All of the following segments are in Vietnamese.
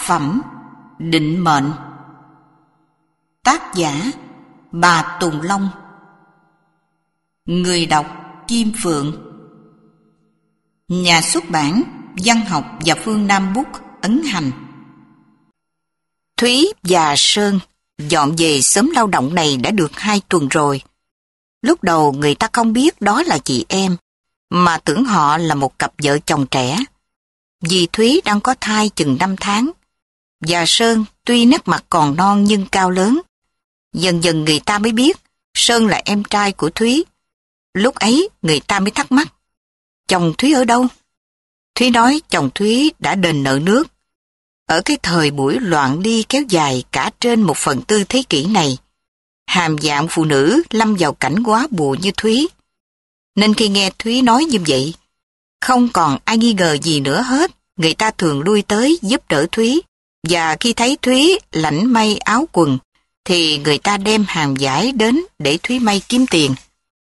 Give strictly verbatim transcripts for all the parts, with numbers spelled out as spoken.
phẩm Định mệnh. Tác giả Bà Tùng Long. Người đọc Kim Phượng. Nhà xuất bản Văn học và Phương Nam Bút ấn hành. Thúy và Sơn dọn về xóm lao động này đã được hai tuần rồi. Lúc đầu người ta không biết đó là chị em, mà tưởng họ là một cặp vợ chồng trẻ. Vì Thúy đang có thai chừng năm tháng, và Sơn tuy nét mặt còn non nhưng cao lớn. Dần dần người ta mới biết Sơn là em trai của Thúy. Lúc ấy người ta mới thắc mắc, chồng Thúy ở đâu? Thúy nói chồng Thúy đã đền nợ nước. Ở cái thời buổi loạn ly kéo dài cả trên một phần tư thế kỷ này, hàm dạng phụ nữ lâm vào cảnh quá bùa như Thúy. Nên khi nghe Thúy nói như vậy, không còn ai nghi ngờ gì nữa hết. Người ta thường lui tới giúp đỡ Thúy, và khi thấy Thúy lãnh may áo quần, thì người ta đem hàng vải đến để Thúy may kiếm tiền.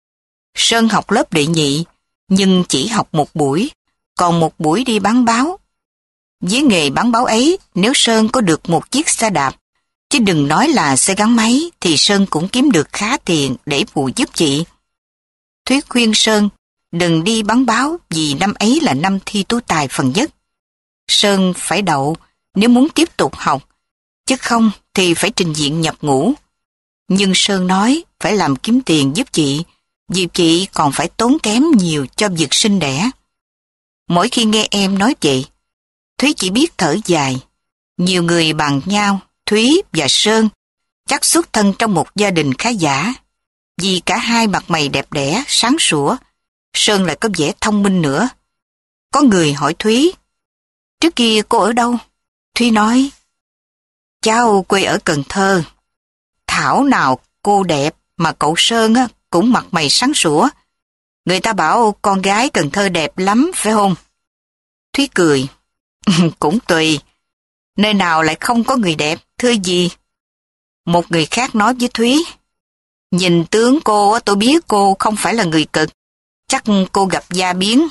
Sơn học lớp đệ nhị, nhưng chỉ học một buổi, còn một buổi đi bán báo. Với nghề bán báo ấy, nếu Sơn có được một chiếc xe đạp, chứ đừng nói là xe gắn máy, thì Sơn cũng kiếm được khá tiền để phụ giúp chị. Thúy khuyên Sơn đừng đi bán báo vì năm ấy là năm thi tú tài phần nhất. Sơn phải đậu nếu muốn tiếp tục học, chứ không thì phải trình diện nhập ngũ. Nhưng Sơn nói phải làm kiếm tiền giúp chị, vì chị còn phải tốn kém nhiều cho việc sinh đẻ. Mỗi khi nghe em nói vậy, Thúy chỉ biết thở dài. Nhiều người bằng nhau, Thúy và Sơn chắc xuất thân trong một gia đình khá giả, vì cả hai mặt mày đẹp đẽ, sáng sủa. Sơn lại có vẻ thông minh nữa. Có người hỏi Thúy, trước kia cô ở đâu? Thúy nói, cháu quê ở Cần Thơ. Thảo nào cô đẹp mà cậu Sơn á, cũng mặt mày sáng sủa. Người ta bảo con gái Cần Thơ đẹp lắm, phải không? Thúy cười, cũng tùy. Nơi nào lại không có người đẹp, thưa gì? Một người khác nói với Thúy, nhìn tướng cô tôi biết cô không phải là người cực. Chắc cô gặp gia biến.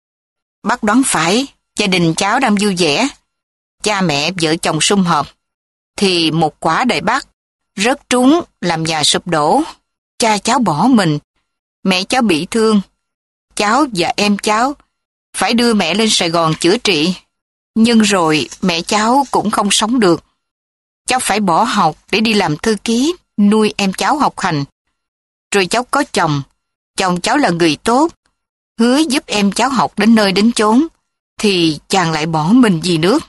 Bác đoán phải, gia đình cháu đang vui vẻ. Cha mẹ vợ chồng sum họp, thì một quả đại bác rớt trúng làm nhà sụp đổ. Cha cháu bỏ mình, mẹ cháu bị thương. Cháu và em cháu phải đưa mẹ lên Sài Gòn chữa trị. Nhưng rồi mẹ cháu cũng không sống được. Cháu phải bỏ học để đi làm thư ký, nuôi em cháu học hành. Rồi cháu có chồng. Chồng cháu là người tốt, hứa giúp em cháu học đến nơi đến chốn, thì chàng lại bỏ mình vì nước.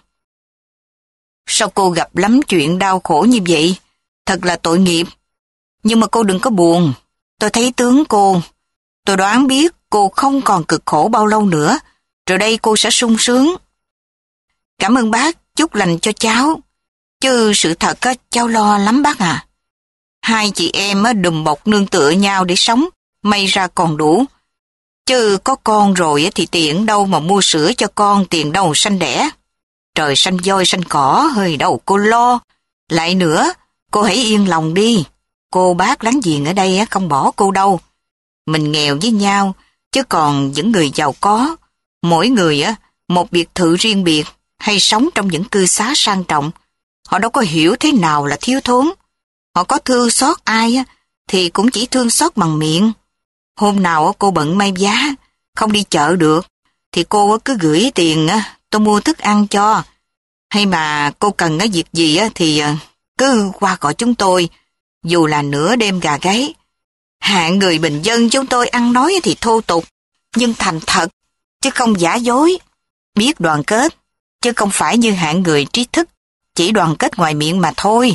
Sao cô gặp lắm chuyện đau khổ như vậy? Thật là tội nghiệp. Nhưng mà cô đừng có buồn. Tôi thấy tướng cô. Tôi đoán biết cô không còn cực khổ bao lâu nữa, rồi đây cô sẽ sung sướng. Cảm ơn bác, chúc lành cho cháu. Chứ sự thật á, cháu lo lắm bác à. Hai chị em á, đùm bọc nương tựa nhau để sống, may ra còn đủ. Chứ có con rồi thì tiền đâu mà mua sữa cho con, tiền đâu sanh đẻ. Trời sanh voi sanh cỏ, hơi đâu cô lo. Lại nữa, cô hãy yên lòng đi. Cô bác láng giềng ở đây không bỏ cô đâu. Mình nghèo với nhau, chứ còn những người giàu có, mỗi người một biệt thự riêng biệt, hay sống trong những cư xá sang trọng. Họ đâu có hiểu thế nào là thiếu thốn. Họ có thương xót ai thì cũng chỉ thương xót bằng miệng. Hôm nào cô bận may giá, không đi chợ được, thì cô cứ gửi tiền tôi mua thức ăn cho. Hay mà cô cần cái việc gì thì cứ qua gọi chúng tôi, dù là nửa đêm gà gáy. Hạng người bình dân chúng tôi ăn nói thì thô tục, nhưng thành thật, chứ không giả dối. Biết đoàn kết, chứ không phải như hạng người trí thức, chỉ đoàn kết ngoài miệng mà thôi.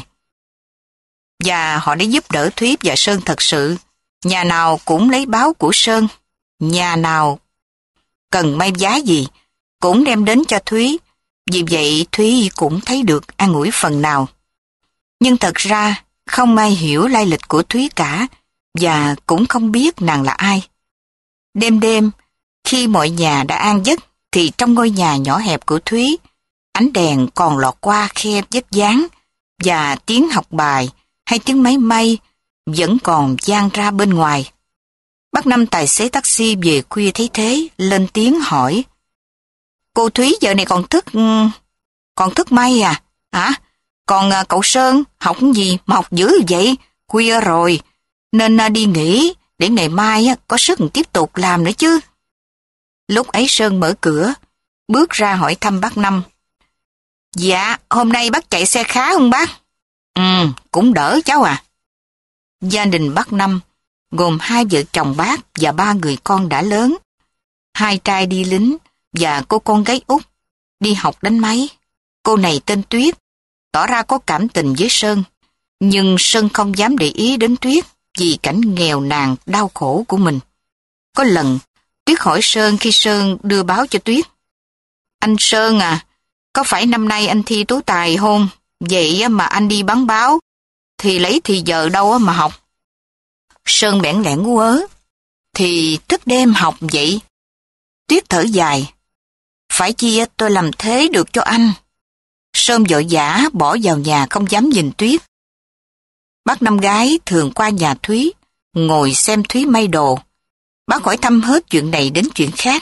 Và họ đã giúp đỡ Thúy và Sơn thật sự. Nhà nào cũng lấy báo của Sơn. Nhà nào cần may giá gì cũng đem đến cho Thúy. Vì vậy Thúy cũng thấy được an ủi phần nào. Nhưng thật ra không ai hiểu lai lịch của Thúy cả, và cũng không biết nàng là ai. Đêm đêm, khi mọi nhà đã an giấc, thì trong ngôi nhà nhỏ hẹp của Thúy, ánh đèn còn lọt qua khe vết dáng, và tiếng học bài hay tiếng máy may vẫn còn vang ra bên ngoài. Bác Năm tài xế taxi về khuya thấy thế, lên tiếng hỏi, cô Thúy giờ này còn thức, còn thức may à? Hả? Còn à, cậu Sơn, học gì mà học dữ vậy? Khuya rồi, nên à, đi nghỉ, để ngày mai á, có sức tiếp tục làm nữa chứ. Lúc ấy Sơn mở cửa, bước ra hỏi thăm bác Năm. Dạ, hôm nay bác chạy xe khá không bác? Ừ, cũng đỡ cháu à. Gia đình bác Năm gồm hai vợ chồng bác và ba người con đã lớn. Hai trai đi lính và cô con gái út đi học đánh máy. Cô này tên Tuyết, tỏ ra có cảm tình với Sơn. Nhưng Sơn không dám để ý đến Tuyết vì cảnh nghèo nàn đau khổ của mình. Có lần, Tuyết hỏi Sơn khi Sơn đưa báo cho Tuyết. Anh Sơn à, có phải năm nay anh thi tú tài không? Vậy mà anh đi bán báo, thì lấy thì giờ đâu mà học. Sơn bẽn lẽn ngu ớ. Thì thức đêm học vậy. Tuyết thở dài. Phải chi tôi làm thế được cho anh. Sơn vội vã bỏ vào nhà không dám nhìn Tuyết. Bác Năm gái thường qua nhà Thúy, ngồi xem Thúy may đồ. Bác hỏi thăm hết chuyện này đến chuyện khác.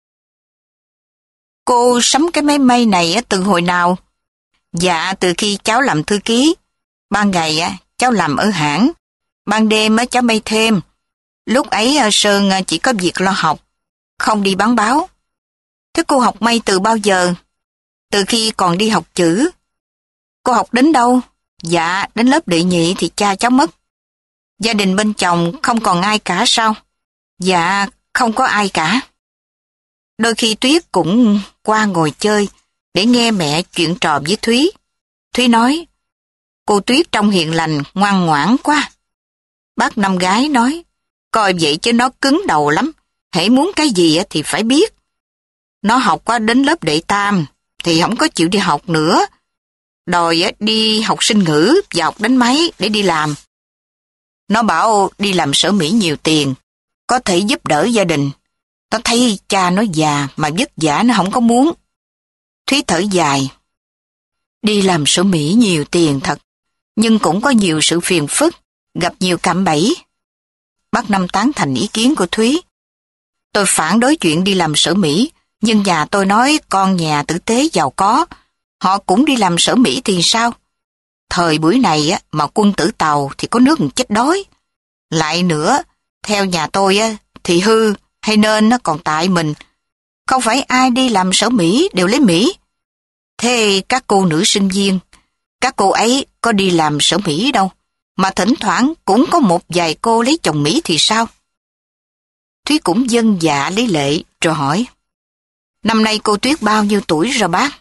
Cô sắm cái máy may này từ hồi nào? Dạ, từ khi cháu làm thư ký. Ban ngày cháu làm ở hãng, ban đêm cháu may thêm. Lúc ấy Sơn chỉ có việc lo học, không đi bán báo. Thế cô học may từ bao giờ? Từ khi còn đi học chữ. Cô học đến đâu? Dạ, đến lớp đệ nhị thì cha cháu mất. Gia đình bên chồng không còn ai cả sao? Dạ, không có ai cả. Đôi khi Tuyết cũng qua ngồi chơi để nghe mẹ chuyện trò với Thúy. Thúy nói, cô Tuyết trông hiền lành, ngoan ngoãn quá. Bác Năm gái nói, coi vậy chứ nó cứng đầu lắm, hễ muốn cái gì thì phải biết. Nó học qua đến lớp đệ tam thì không có chịu đi học nữa. Đòi đi học sinh ngữ và học đánh máy để đi làm. Nó bảo đi làm sở Mỹ nhiều tiền, có thể giúp đỡ gia đình. Nó thấy cha nó già mà vất vả nó không có muốn. Thúy thở dài. Đi làm sở Mỹ nhiều tiền thật, nhưng cũng có nhiều sự phiền phức, gặp nhiều cạm bẫy. Bác Năm tán thành ý kiến của Thúy. Tôi phản đối chuyện đi làm sở Mỹ, nhưng nhà tôi nói con nhà tử tế giàu có, họ cũng đi làm sở Mỹ thì sao? Thời buổi này á, mà quân tử Tàu thì có nước chết đói. Lại nữa, theo nhà tôi á, thì hư hay nên nó còn tại mình. Không phải ai đi làm sở Mỹ đều lấy Mỹ. Thế các cô nữ sinh viên, các cô ấy có đi làm sở Mỹ đâu, mà thỉnh thoảng cũng có một vài cô lấy chồng Mỹ thì sao? Thúy cũng vâng dạ lấy lệ rồi hỏi. Năm nay cô Tuyết bao nhiêu tuổi rồi bác?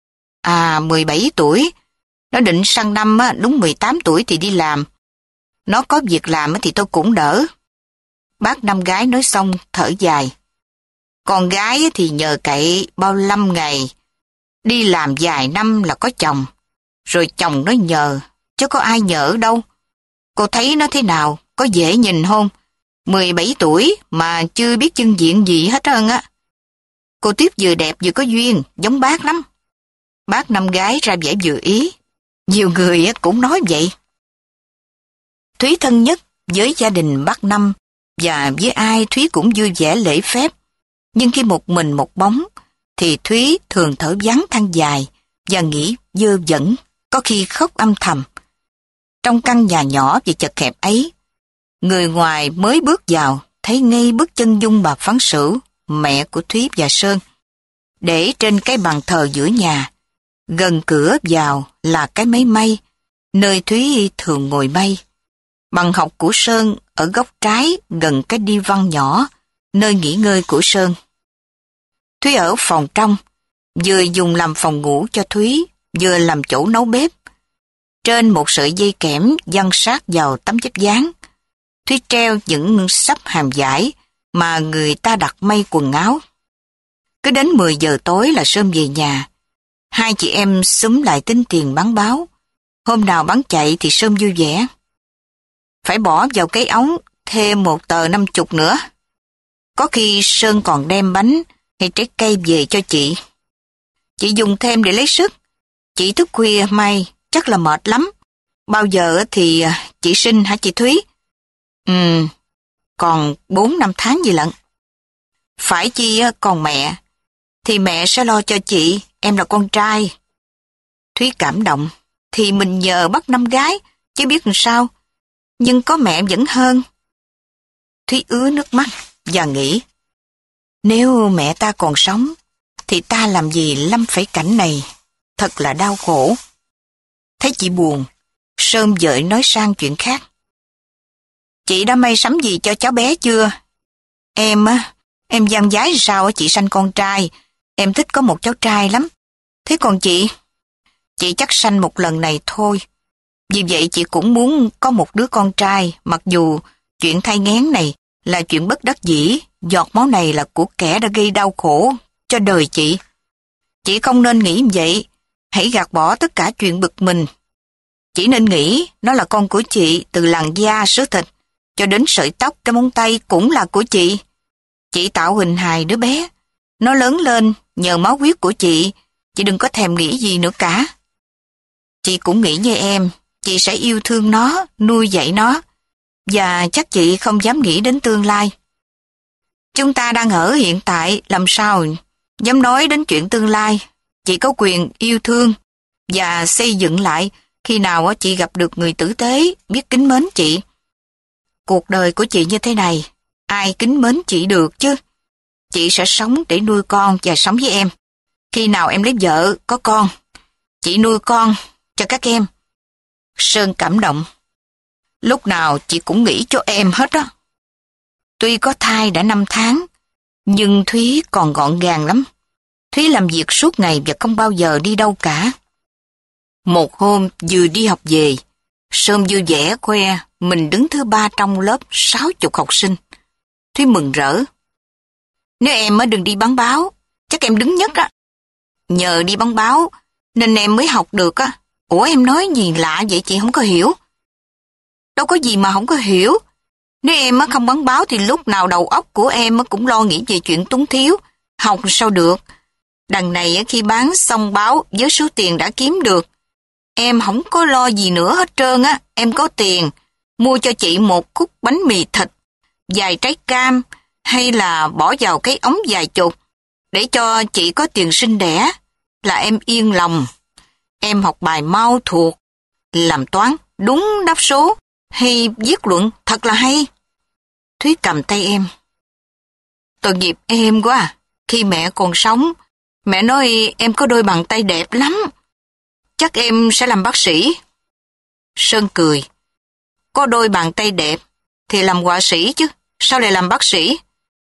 À, mười bảy tuổi. Nó định sang năm đúng mười tám tuổi thì đi làm. Nó có việc làm thì tôi cũng đỡ. Bác Năm gái nói xong thở dài. Con gái thì nhờ cậy bao lâm ngày. Đi làm vài năm là có chồng. Rồi chồng nó nhờ, chứ có ai nhờ ở đâu. Cô thấy nó thế nào, có dễ nhìn không? mười bảy tuổi mà chưa biết chân diện gì hết trơn á. Cô Tuyết vừa đẹp vừa có duyên, giống bác lắm. Bác Năm gái ra vẻ vừa ý. Nhiều người cũng nói vậy. Thúy thân nhất với gia đình bác Năm, và với ai Thúy cũng vui vẻ lễ phép. Nhưng khi một mình một bóng, thì Thúy thường thở vắng than dài và nghĩ dơ dẫn, có khi khóc âm thầm. Trong căn nhà nhỏ và chật hẹp ấy, người ngoài mới bước vào thấy ngay bức chân dung bà Phán Sửu, mẹ của Thúy và Sơn, để trên cái bàn thờ giữa nhà. Gần cửa vào là cái máy may, nơi Thúy thường ngồi may. Bàn học của Sơn ở góc trái gần cái đi văn nhỏ, nơi nghỉ ngơi của Sơn. Thúy ở phòng trong, vừa dùng làm phòng ngủ cho Thúy, vừa làm chỗ nấu bếp. Trên một sợi dây kẽm giăng sát vào tấm vách dán, Thúy treo những sắp hàm vải mà người ta đặt may quần áo. Cứ đến mười giờ tối là Sơn về nhà. Hai chị em xúm lại tính tiền bán báo. Hôm nào bán chạy thì Sơn vui vẻ. Phải bỏ vào cái ống thêm một tờ năm chục nữa. Có khi Sơn còn đem bánh hay trái cây về cho chị. Chị dùng thêm để lấy sức. Chị thức khuya may chắc là mệt lắm. Bao giờ thì chị sinh hả chị Thúy? Ừ, còn bốn năm tháng gì lận. Phải chi còn mẹ, thì mẹ sẽ lo cho chị, em là con trai. Thúy cảm động. Thì mình nhờ bắt năm gái, chứ biết làm sao. Nhưng có mẹ vẫn hơn. Thúy ứa nước mắt và nghĩ, nếu mẹ ta còn sống, thì ta làm gì lâm phải cảnh này. Thật là đau khổ. Thấy chị buồn, Sơn vợ nói sang chuyện khác. Chị đã may sắm gì cho cháu bé chưa? Em á, em gian dái sao chị sanh con trai. Em thích có một cháu trai lắm. Thế còn chị? Chị chắc sanh một lần này thôi. Vì vậy chị cũng muốn có một đứa con trai, mặc dù chuyện thai nghén này là chuyện bất đắc dĩ, giọt máu này là của kẻ đã gây đau khổ cho đời chị. Chị không nên nghĩ như vậy, hãy gạt bỏ tất cả chuyện bực mình. Chỉ nên nghĩ nó là con của chị, từ làn da, xứ thịt, cho đến sợi tóc, cái móng tay cũng là của chị. Chị tạo hình hài đứa bé, nó lớn lên nhờ máu huyết của chị, chị đừng có thèm nghĩ gì nữa cả. Chị cũng nghĩ như em, chị sẽ yêu thương nó, nuôi dạy nó, và chắc chị không dám nghĩ đến tương lai. Chúng ta đang ở hiện tại, làm sao dám nói đến chuyện tương lai. Chị có quyền yêu thương và xây dựng lại khi nào chị gặp được người tử tế, biết kính mến chị. Cuộc đời của chị như thế này, ai kính mến chị được chứ? Chị sẽ sống để nuôi con và sống với em. Khi nào em lấy vợ, có con, chị nuôi con cho các em. Sơn cảm động. Lúc nào chị cũng nghĩ cho em hết á. Tuy có thai đã năm tháng, nhưng Thúy còn gọn gàng lắm. Thúy làm việc suốt ngày và không bao giờ đi đâu cả. Một hôm vừa đi học về, Sơn vui vẻ khoe mình đứng thứ ba trong lớp sáu chục học sinh. Thúy mừng rỡ. Nếu em mới đừng đi bán báo, chắc em đứng nhất á. Nhờ đi bán báo nên em mới học được á. Ủa em nói gì lạ vậy chị không có hiểu. Đâu có gì mà không có hiểu. Nếu em không bán báo thì lúc nào đầu óc của em cũng lo nghĩ về chuyện túng thiếu. Học sao được. Đằng này khi bán xong báo với số tiền đã kiếm được, em không có lo gì nữa hết trơn á. Em có tiền mua cho chị một khúc bánh mì thịt, vài trái cam, hay là bỏ vào cái ống vài chục để cho chị có tiền sinh đẻ là em yên lòng. Em học bài mau thuộc, làm toán đúng đáp số hay viết luận thật là hay. Thúy cầm tay em. Tội nghiệp em quá à. Khi mẹ còn sống, mẹ nói em có đôi bàn tay đẹp lắm. Chắc em sẽ làm bác sĩ. Sơn cười. Có đôi bàn tay đẹp thì làm họa sĩ chứ, sao lại làm bác sĩ?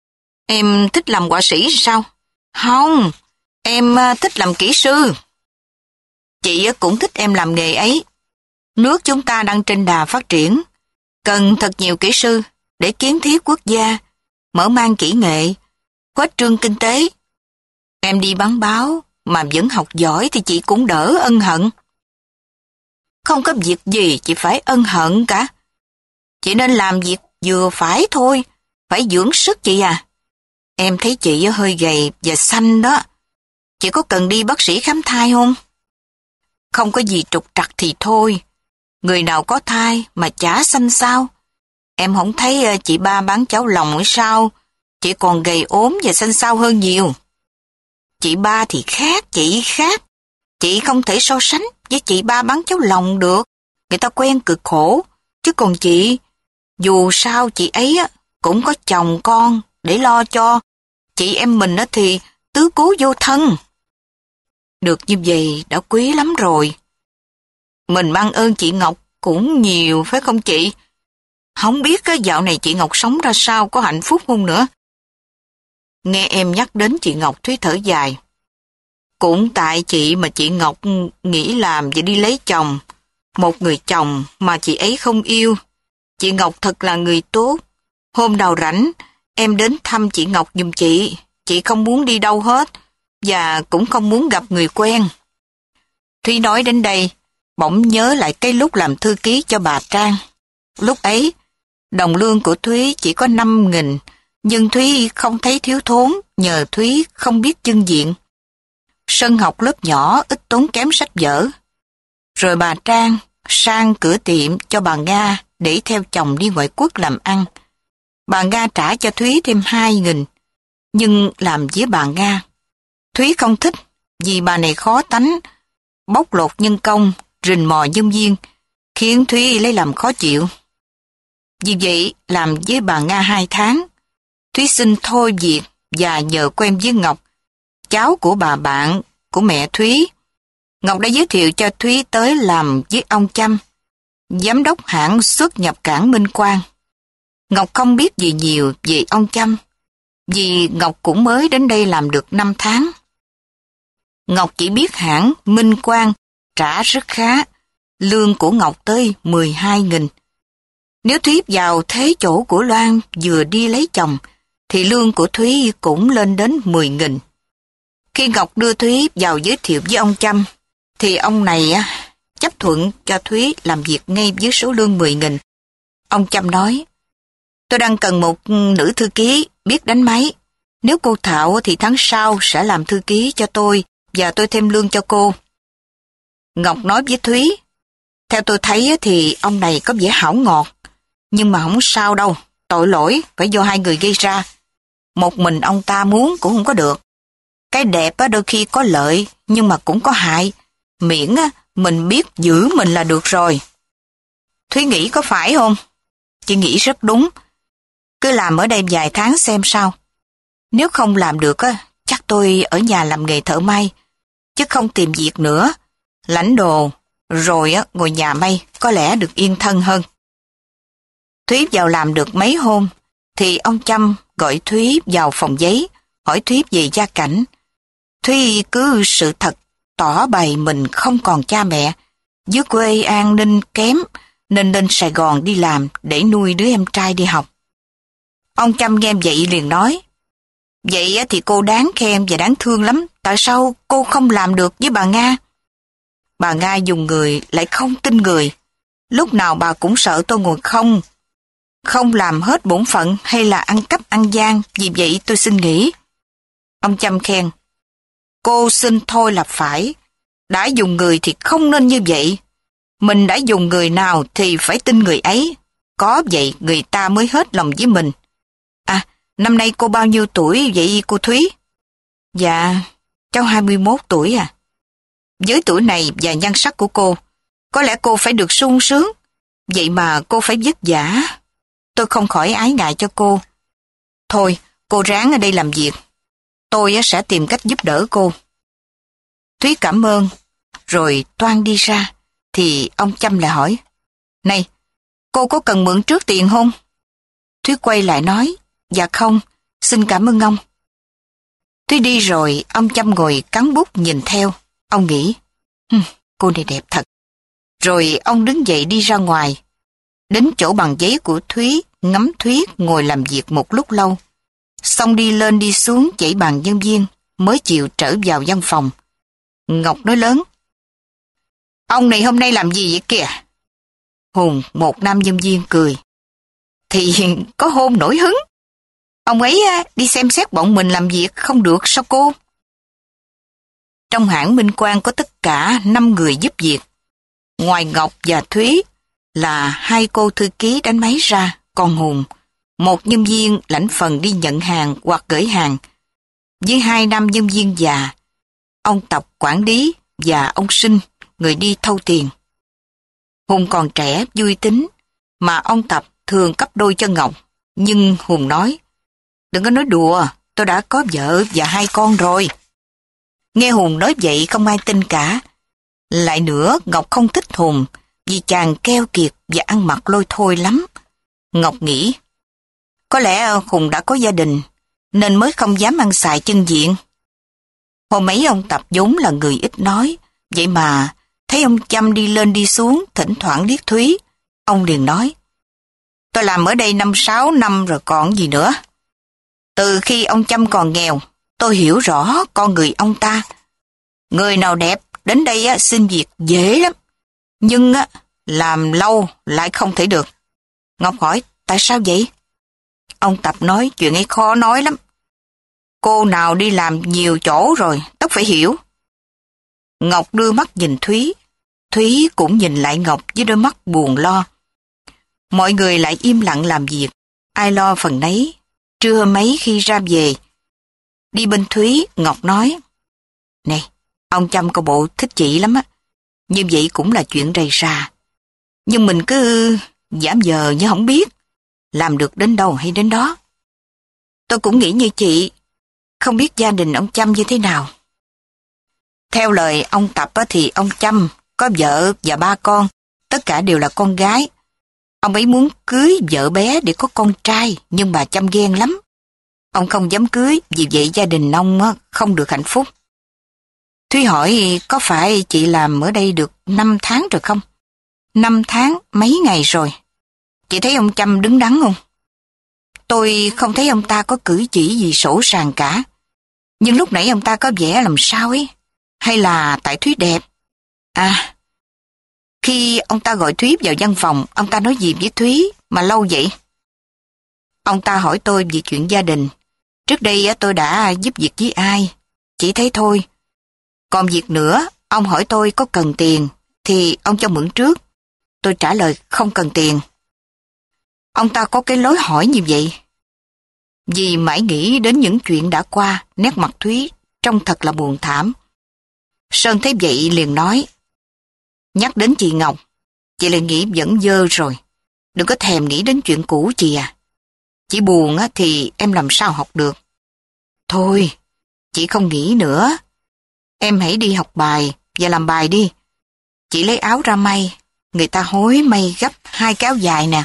Em thích làm họa sĩ sao? Không, em thích làm kỹ sư. Chị cũng thích em làm nghề ấy. Nước chúng ta đang trên đà phát triển, cần thật nhiều kỹ sư để kiến thiết quốc gia, mở mang kỹ nghệ, khuếch trương kinh tế. Em đi bán báo mà vẫn học giỏi thì chị cũng đỡ ân hận. Không có việc gì chị phải ân hận cả. Chị nên làm việc vừa phải thôi, phải dưỡng sức chị à. Em thấy chị hơi gầy và xanh đó. Chị có cần đi bác sĩ khám thai không? Không có gì trục trặc thì thôi. Người nào có thai mà chả xanh sao? Em không thấy chị ba bán cháo lòng hay sao? Chị còn gầy ốm và xanh xao hơn nhiều. Chị ba thì khác, chị khác. Chị không thể so sánh với chị ba bán cháo lòng được. Người ta quen cực khổ. Chứ còn chị, dù sao chị ấy cũng có chồng con để lo cho. Chị em mình thì tứ cố vô thân. Được như vậy đã quý lắm rồi. Mình mang ơn chị Ngọc cũng nhiều phải không chị? Không biết cái dạo này chị Ngọc sống ra sao, có hạnh phúc không nữa. Nghe em nhắc đến chị Ngọc, Thúy thở dài. Cũng tại chị mà chị Ngọc nghỉ làm và đi lấy chồng. Một người chồng mà chị ấy không yêu. Chị Ngọc thật là người tốt. Hôm nào rảnh, em đến thăm chị Ngọc giùm chị. Chị không muốn đi đâu hết và cũng không muốn gặp người quen. Thúy nói đến đây, bỗng nhớ lại cái lúc làm thư ký cho bà Trang. Lúc ấy, đồng lương của Thúy chỉ có năm nghìn, nhưng Thúy không thấy thiếu thốn nhờ Thúy không biết chưng diện. Sân học lớp nhỏ ít tốn kém sách vở. Rồi bà Trang sang cửa tiệm cho bà Nga để theo chồng đi ngoại quốc làm ăn. Bà Nga trả cho Thúy thêm hai nghìn, nhưng làm với bà Nga. Thúy không thích vì bà này khó tánh, bóc lột nhân công, rình mò nhân viên, khiến Thúy lấy làm khó chịu. Vì vậy, làm với bà Nga hai tháng, Thúy xin thôi việc và nhờ quen với Ngọc, cháu của bà bạn của mẹ Thúy. Ngọc đã giới thiệu cho Thúy tới làm với ông Chăm, giám đốc hãng xuất nhập cảng Minh Quang. Ngọc không biết gì nhiều về ông Chăm, vì Ngọc cũng mới đến đây làm được năm tháng. Ngọc chỉ biết hãng Minh Quang trả rất khá, lương của Ngọc tới mười hai nghìn. Nếu Thúy vào thế chỗ của Loan vừa đi lấy chồng, thì lương của Thúy cũng lên đến mười nghìn. Khi Ngọc đưa Thúy vào giới thiệu với ông Chăm, thì ông này chấp thuận cho Thúy làm việc ngay với số lương mười nghìn. Ông Chăm nói, tôi đang cần một nữ thư ký biết đánh máy. Nếu cô Thảo thì tháng sau sẽ làm thư ký cho tôi và tôi thêm lương cho cô. Ngọc nói với Thúy, theo tôi thấy thì ông này có vẻ hảo ngọt, nhưng mà không sao đâu, tội lỗi phải do hai người gây ra. Một mình ông ta muốn cũng không có được. Cái đẹp đôi khi có lợi, nhưng mà cũng có hại, miễn mình biết giữ mình là được rồi. Thúy nghĩ có phải không? Chị nghĩ rất đúng. Cứ làm ở đây vài tháng xem sao. Nếu không làm được, chắc tôi ở nhà làm nghề thợ may, chứ không tìm việc nữa. Lãnh đồ, rồi ngồi nhà may, có lẽ được yên thân hơn. Thúy vào làm được mấy hôm, thì ông Chăm gọi Thúy vào phòng giấy, hỏi Thúy về gia cảnh. Thúy cứ sự thật tỏ bày mình không còn cha mẹ, dưới quê an ninh kém, nên lên Sài Gòn đi làm để nuôi đứa em trai đi học. Ông Chăm nghe vậy liền nói, vậy thì cô đáng khen và đáng thương lắm, tại sao cô không làm được với bà Nga? Bà Nga dùng người lại không tin người, lúc nào bà cũng sợ tôi ngồi không, không làm hết bổn phận hay là ăn cắp ăn gian, vì vậy tôi xin nghỉ. Ông Chăm khen, cô xin thôi là phải, đã dùng người thì không nên như vậy. Mình đã dùng người nào thì phải tin người ấy, có vậy người ta mới hết lòng với mình. À, năm nay cô bao nhiêu tuổi vậy cô Thúy? Dạ, cháu hai mươi mốt tuổi à. Với tuổi này và nhan sắc của cô, có lẽ cô phải được sung sướng, vậy mà cô phải vất vả. Tôi không khỏi ái ngại cho cô. Thôi, cô ráng ở đây làm việc. Tôi sẽ tìm cách giúp đỡ cô. Thúy cảm ơn, rồi toan đi ra, thì ông Chăm lại hỏi, này, cô có cần mượn trước tiền không? Thúy quay lại nói, dạ không, xin cảm ơn ông. Thúy đi rồi, ông Chăm ngồi cắn bút nhìn theo. Ông nghĩ, Hừm, cô này đẹp thật. Rồi ông đứng dậy đi ra ngoài, đến chỗ bằng giấy của Thúy, ngắm Thúy ngồi làm việc một lúc lâu. Xong đi lên đi xuống chạy bàn nhân viên, mới chịu trở vào văn phòng. Ngọc nói lớn, ông này hôm nay làm gì vậy kìa? Hùng, một nam nhân viên cười, thì có hôm nổi hứng. Ông ấy đi xem xét bọn mình làm việc không được sao cô? Trong hãng Minh Quang có tất cả năm người giúp việc. Ngoài Ngọc và Thúy là hai cô thư ký đánh máy ra, còn Hùng, một nhân viên lãnh phần đi nhận hàng hoặc gửi hàng, với hai nam nhân viên già, ông Tập quản lý và ông Sinh, người đi thâu tiền. Hùng còn trẻ, vui tính, mà ông Tập thường cấp đôi cho Ngọc, nhưng Hùng nói, đừng có nói đùa, tôi đã có vợ và hai con rồi. Nghe Hùng nói vậy không ai tin cả. Lại nữa, Ngọc không thích Hùng, vì chàng keo kiệt và ăn mặc lôi thôi lắm. Ngọc nghĩ, có lẽ Hùng đã có gia đình, nên mới không dám ăn xài chân diện. Hôm ấy ông Tập vốn là người ít nói, vậy mà thấy ông Chăm đi lên đi xuống, thỉnh thoảng liếc Thúy, ông liền nói, tôi làm ở đây năm sáu năm rồi còn gì nữa. Từ khi ông Chăm còn nghèo, tôi hiểu rõ con người ông ta. Người nào đẹp đến đây á, xin việc dễ lắm, nhưng á, làm lâu lại không thể được. Ngọc hỏi, tại sao vậy? Ông Tập nói, chuyện ấy khó nói lắm. Cô nào đi làm nhiều chỗ rồi, tất phải hiểu. Ngọc đưa mắt nhìn Thúy. Thúy cũng nhìn lại Ngọc với đôi mắt buồn lo. Mọi người lại im lặng làm việc, ai lo phần nấy. Trưa mấy khi ra về, đi bên Thúy, Ngọc nói, này, ông Chăm có bộ thích chị lắm á. Như vậy cũng là chuyện rầy rà. Nhưng mình cứ giảm giờ như không biết, làm được đến đâu hay đến đó. Tôi cũng nghĩ như chị, không biết gia đình ông Chăm như thế nào. Theo lời ông Tập thì ông Chăm có vợ và ba con, tất cả đều là con gái. Ông ấy muốn cưới vợ bé để có con trai, nhưng bà Chăm ghen lắm. Ông không dám cưới, vì vậy gia đình ông không được hạnh phúc. Thúy hỏi có phải chị làm ở đây được năm tháng rồi không? Năm tháng mấy ngày rồi. Chị thấy ông Chăm đứng đắn không? Tôi không thấy ông ta có cử chỉ gì sỗ sàng cả. Nhưng lúc nãy ông ta có vẻ làm sao ấy? Hay là tại Thúy đẹp? À, khi ông ta gọi Thúy vào văn phòng, ông ta nói gì với Thúy mà lâu vậy? Ông ta hỏi tôi về chuyện gia đình. Trước đây tôi đã giúp việc với ai? Chỉ thấy thôi. Còn việc nữa, ông hỏi tôi có cần tiền, thì ông cho mượn trước. Tôi trả lời không cần tiền. Ông ta có cái lối hỏi như vậy. Vì mãi nghĩ đến những chuyện đã qua, nét mặt Thúy trông thật là buồn thảm. Sơn thấy vậy liền nói, nhắc đến chị Ngọc, chị lại nghĩ vẫn dơ rồi. Đừng có thèm nghĩ đến chuyện cũ chị à. Chị buồn thì em làm sao học được. Thôi, chị không nghĩ nữa. Em hãy đi học bài và làm bài đi. Chị lấy áo ra may, người ta hối may gấp hai cái áo dài nè.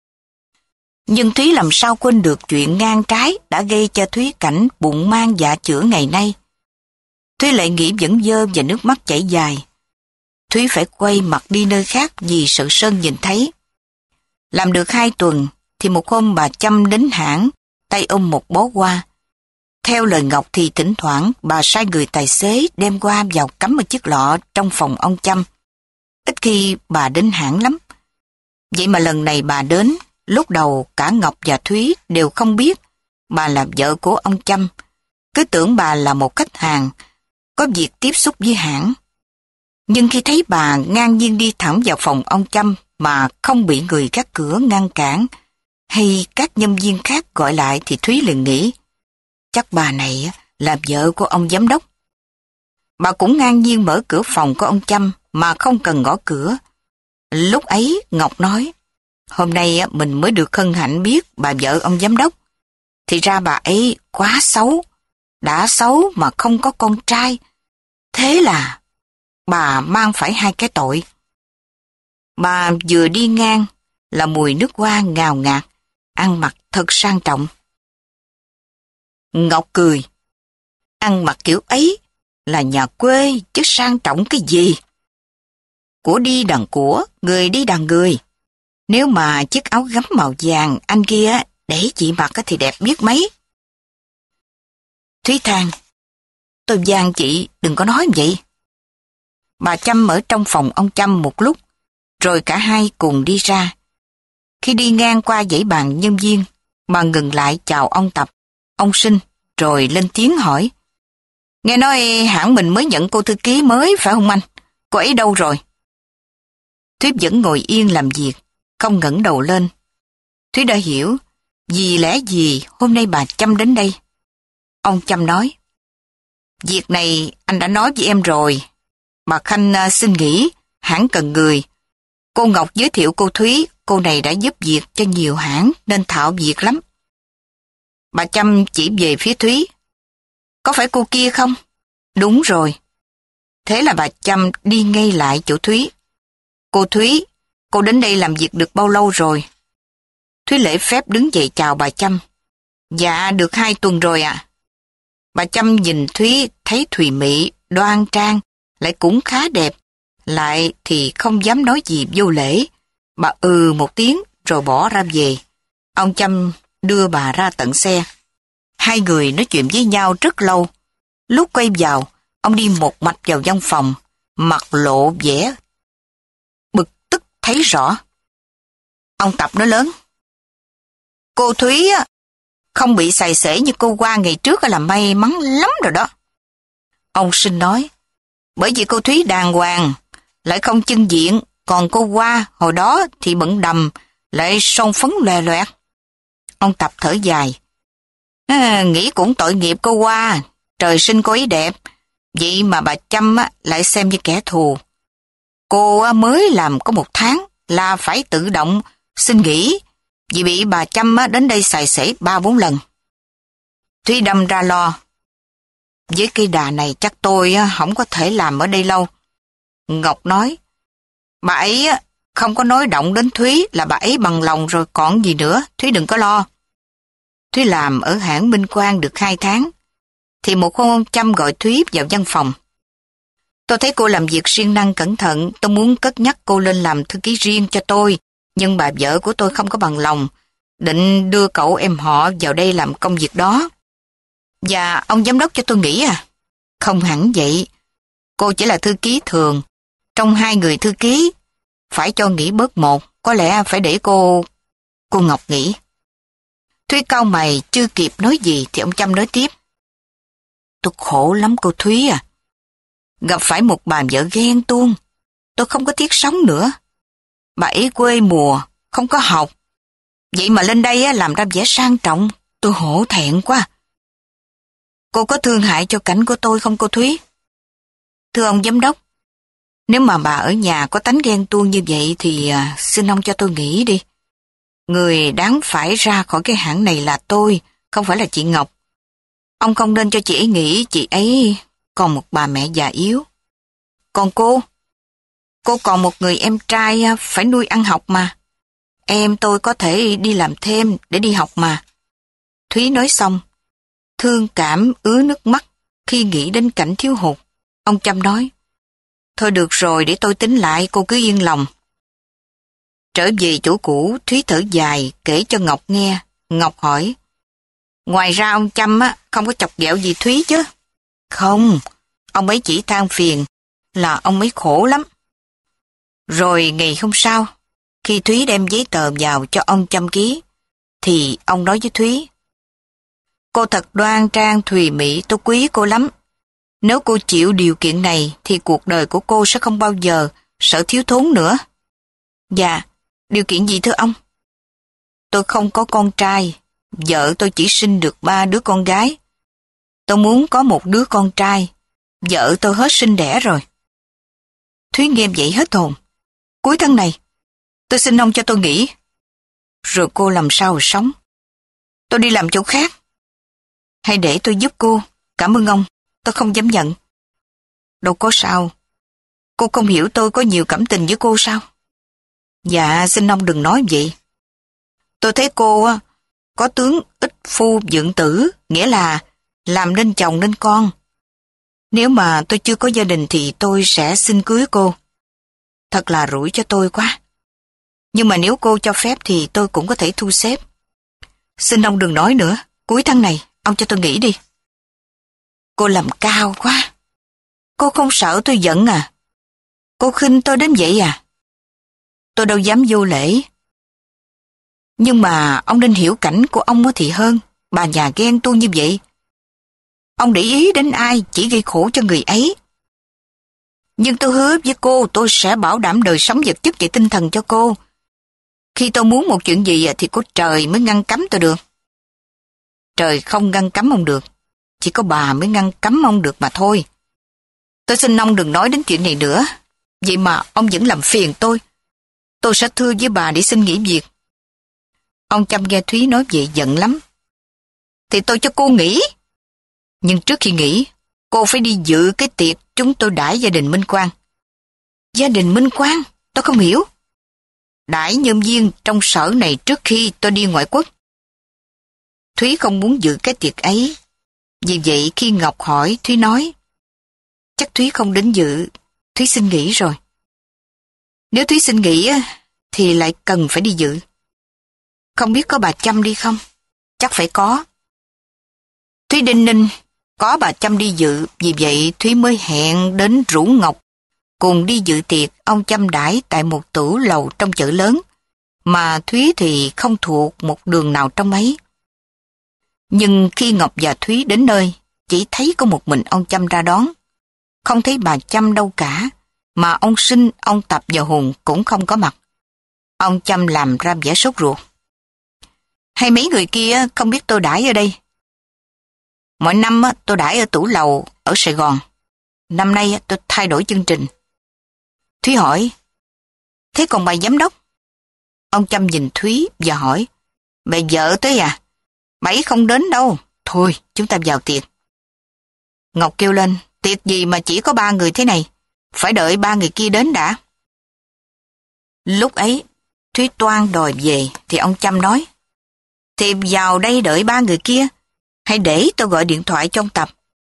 Nhưng Thúy làm sao quên được chuyện ngang trái đã gây cho Thúy cảnh bụng mang dạ chữa ngày nay. Thúy lại nghĩ vẫn dơ và nước mắt chảy dài. Thúy phải quay mặt đi nơi khác vì sợ Sơn nhìn thấy. Làm được hai tuần thì một hôm bà Chăm đến hãng, tay ôm một bó hoa. Theo lời Ngọc thì thỉnh thoảng bà sai người tài xế đem hoa vào cắm ở chiếc lọ trong phòng ông Chăm. Ít khi bà đến hãng lắm. Vậy mà lần này bà đến, lúc đầu cả Ngọc và Thúy đều không biết bà là vợ của ông Chăm, cứ tưởng bà là một khách hàng, có việc tiếp xúc với hãng. Nhưng khi thấy bà ngang nhiên đi thẳng vào phòng ông Chăm mà không bị người gác cửa ngăn cản, hay các nhân viên khác gọi lại thì Thúy liền nghĩ, chắc bà này là vợ của ông giám đốc. Bà cũng ngang nhiên mở cửa phòng của ông Chăm mà không cần gõ cửa. Lúc ấy Ngọc nói, hôm nay mình mới được hân hạnh biết bà vợ ông giám đốc. Thì ra bà ấy quá xấu, đã xấu mà không có con trai. Thế là bà mang phải hai cái tội. Bà vừa đi ngang là mùi nước hoa ngào ngạt, ăn mặc thật sang trọng. Ngọc cười, ăn mặc kiểu ấy là nhà quê chứ sang trọng cái gì. Của đi đằng của, người đi đằng người. Nếu mà chiếc áo gấm màu vàng anh kia để chị mặc thì đẹp biết mấy. Thúy than, tôi van chị đừng có nói vậy. Bà Chăm ở trong phòng ông Chăm một lúc, rồi cả hai cùng đi ra. Khi đi ngang qua dãy bàn nhân viên, bà ngừng lại chào ông Tập, ông Sinh, rồi lên tiếng hỏi. Nghe nói hãng mình mới nhận cô thư ký mới phải không anh? Cô ấy đâu rồi? Thúy vẫn ngồi yên làm việc, không ngẩng đầu lên. Thúy đã hiểu, vì lẽ gì hôm nay bà Chăm đến đây. Ông Chăm nói, việc này anh đã nói với em rồi. Bà Khanh uh, xin nghỉ, hãng cần người. Cô Ngọc giới thiệu cô Thúy, cô này đã giúp việc cho nhiều hãng nên thạo việc lắm. Bà Chăm chỉ về phía Thúy. Có phải cô kia không? Đúng rồi. Thế là bà Chăm đi ngay lại chỗ Thúy. Cô Thúy, cô đến đây làm việc được bao lâu rồi? Thúy lễ phép đứng dậy chào bà Chăm. Dạ, được hai tuần rồi ạ. À. Bà Chăm nhìn Thúy thấy thùy mị, đoan trang, lại cũng khá đẹp. Lại thì không dám nói gì vô lễ. Bà ừ một tiếng rồi bỏ ra về. Ông Chăm đưa bà ra tận xe. Hai người nói chuyện với nhau rất lâu. Lúc quay vào, ông đi một mạch vào văn phòng, mặt lộ vẻ bực tức thấy rõ. Ông Tập nói lớn. Cô Thúy không bị xài xể như cô Hoa ngày trước là may mắn lắm rồi đó. Ông Sinh nói. Bởi vì cô Thúy đàng hoàng, lại không chưng diện, còn cô Hoa hồi đó thì bận đầm, lại son phấn loè loẹt. Ông Tập thở dài. À, nghĩ cũng tội nghiệp cô Hoa, trời sinh cô ấy đẹp, vậy mà bà Chăm á, lại xem như kẻ thù. Cô mới làm có một tháng là phải tự động xin nghỉ vì bị bà Chăm đến đây xài xể ba bốn lần. Thúy đâm ra lo. Với cây đà này chắc tôi không có thể làm ở đây lâu. Ngọc nói, bà ấy không có nói động đến Thúy là bà ấy bằng lòng rồi còn gì nữa, Thúy đừng có lo. Thúy làm ở hãng Minh Quang được hai tháng, thì một hôm ông Chăm gọi Thúy vào văn phòng. Tôi thấy cô làm việc siêng năng cẩn thận, tôi muốn cất nhắc cô lên làm thư ký riêng cho tôi, nhưng bà vợ của tôi không có bằng lòng, định đưa cậu em họ vào đây làm công việc đó. Và ông giám đốc cho tôi nghỉ à? Không hẳn vậy, cô chỉ là thư ký thường. Trong hai người thư ký, phải cho nghỉ bớt một, có lẽ phải để cô... Cô Ngọc nghỉ. Thúy cau mày chưa kịp nói gì thì ông Chăm nói tiếp. Tôi khổ lắm cô Thúy à. Gặp phải một bà vợ ghen tuông, tôi không có tiếc sống nữa. Bà ấy quê mùa, không có học. Vậy mà lên đây làm ra vẻ sang trọng, tôi hổ thẹn quá. Cô có thương hại cho cảnh của tôi không cô Thúy? Thưa ông giám đốc, nếu mà bà ở nhà có tánh ghen tuông như vậy thì à, xin ông cho tôi nghỉ đi. Người đáng phải ra khỏi cái hãng này là tôi, không phải là chị Ngọc. Ông không nên cho chị ấy nghỉ, chị ấy còn một bà mẹ già yếu. Còn cô? Cô còn một người em trai phải nuôi ăn học mà. Em tôi có thể đi làm thêm để đi học mà. Thúy nói xong, thương cảm ứa nước mắt khi nghĩ đến cảnh thiếu hụt. Ông Chăm nói, thôi được rồi để tôi tính lại, cô cứ yên lòng. Trở về chỗ cũ, Thúy thở dài kể cho Ngọc nghe. Ngọc hỏi, ngoài ra ông Chăm á, không có chọc ghẹo gì Thúy chứ? Không, ông ấy chỉ than phiền là ông ấy khổ lắm. Rồi ngày hôm sau, khi Thúy đem giấy tờ vào cho ông Chăm ký, thì ông nói với Thúy, cô thật đoan trang thùy mị, tôi quý cô lắm. Nếu cô chịu điều kiện này thì cuộc đời của cô sẽ không bao giờ sợ thiếu thốn nữa. Dạ, điều kiện gì thưa ông? Tôi không có con trai, vợ tôi chỉ sinh được ba đứa con gái. Tôi muốn có một đứa con trai, vợ tôi hết sinh đẻ rồi. Thúy nghe vậy hết hồn. Cuối tháng này, tôi xin ông cho tôi nghỉ. Rồi cô làm sao mà sống? Tôi đi làm chỗ khác. Hay để tôi giúp cô? Cảm ơn ông, tôi không dám nhận. Đâu có sao. Cô không hiểu tôi có nhiều cảm tình với cô sao? Dạ, xin ông đừng nói vậy. Tôi thấy cô có tướng ích phu dưỡng tử, nghĩa là làm nên chồng nên con. Nếu mà tôi chưa có gia đình thì tôi sẽ xin cưới cô. Thật là rủi cho tôi quá. Nhưng mà nếu cô cho phép thì tôi cũng có thể thu xếp. Xin ông đừng nói nữa, cuối tháng này ông cho tôi nghỉ đi. Cô làm cao quá. Cô không sợ tôi giận à? Cô khinh tôi đến vậy à? Tôi đâu dám vô lễ. Nhưng mà ông nên hiểu cảnh của ông thì hơn. Bà nhà ghen tuông như vậy. Ông để ý đến ai chỉ gây khổ cho người ấy. Nhưng tôi hứa với cô tôi sẽ bảo đảm đời sống vật chất và tinh thần cho cô. Khi tôi muốn một chuyện gì thì có trời mới ngăn cấm tôi được. Trời không ngăn cấm ông được. Chỉ có bà mới ngăn cấm ông được mà thôi. Tôi xin ông đừng nói đến chuyện này nữa. Vậy mà ông vẫn làm phiền tôi. Tôi sẽ thưa với bà để xin nghỉ việc. Ông Chăm nghe Thúy nói vậy giận lắm. Thì tôi cho cô nghỉ. Nhưng trước khi nghỉ, cô phải đi dự cái tiệc chúng tôi đãi gia đình Minh Quang. Gia đình Minh Quang? Tôi không hiểu. Đãi nhân viên trong sở này trước khi tôi đi ngoại quốc. Thúy không muốn dự cái tiệc ấy. Vì vậy khi Ngọc hỏi, Thúy nói, chắc Thúy không đến dự, Thúy xin nghỉ rồi. Nếu Thúy xin nghỉ thì lại cần phải đi dự. Không biết có bà Chăm đi không? Chắc phải có. Thúy đinh ninh, có bà Chăm đi dự, vì vậy Thúy mới hẹn đến rủ Ngọc cùng đi dự tiệc ông Chăm đãi tại một tửu lầu trong chợ lớn, mà Thúy thì không thuộc một đường nào trong ấy. Nhưng khi Ngọc và Thúy đến nơi, chỉ thấy có một mình ông Chăm ra đón. Không thấy bà Chăm đâu cả, mà ông Sinh, ông Tập và Hùng cũng không có mặt. Ông Chăm làm ra vẻ sốt ruột. Hay mấy người kia không biết tôi đãi ở đây? Mỗi năm tôi đãi ở tửu lầu ở Sài Gòn. Năm nay tôi thay đổi chương trình. Thúy hỏi, thế còn bà giám đốc? Ông Chăm nhìn Thúy và hỏi, bà vợ tới à? Bà ấy không đến đâu. Thôi, chúng ta vào tiệc. Ngọc kêu lên, tiệc gì mà chỉ có ba người thế này? Phải đợi ba người kia đến đã. Lúc ấy, Thúy toan đòi về, thì ông Chăm nói, thì vào đây đợi ba người kia, hay để tôi gọi điện thoại cho ông Tập.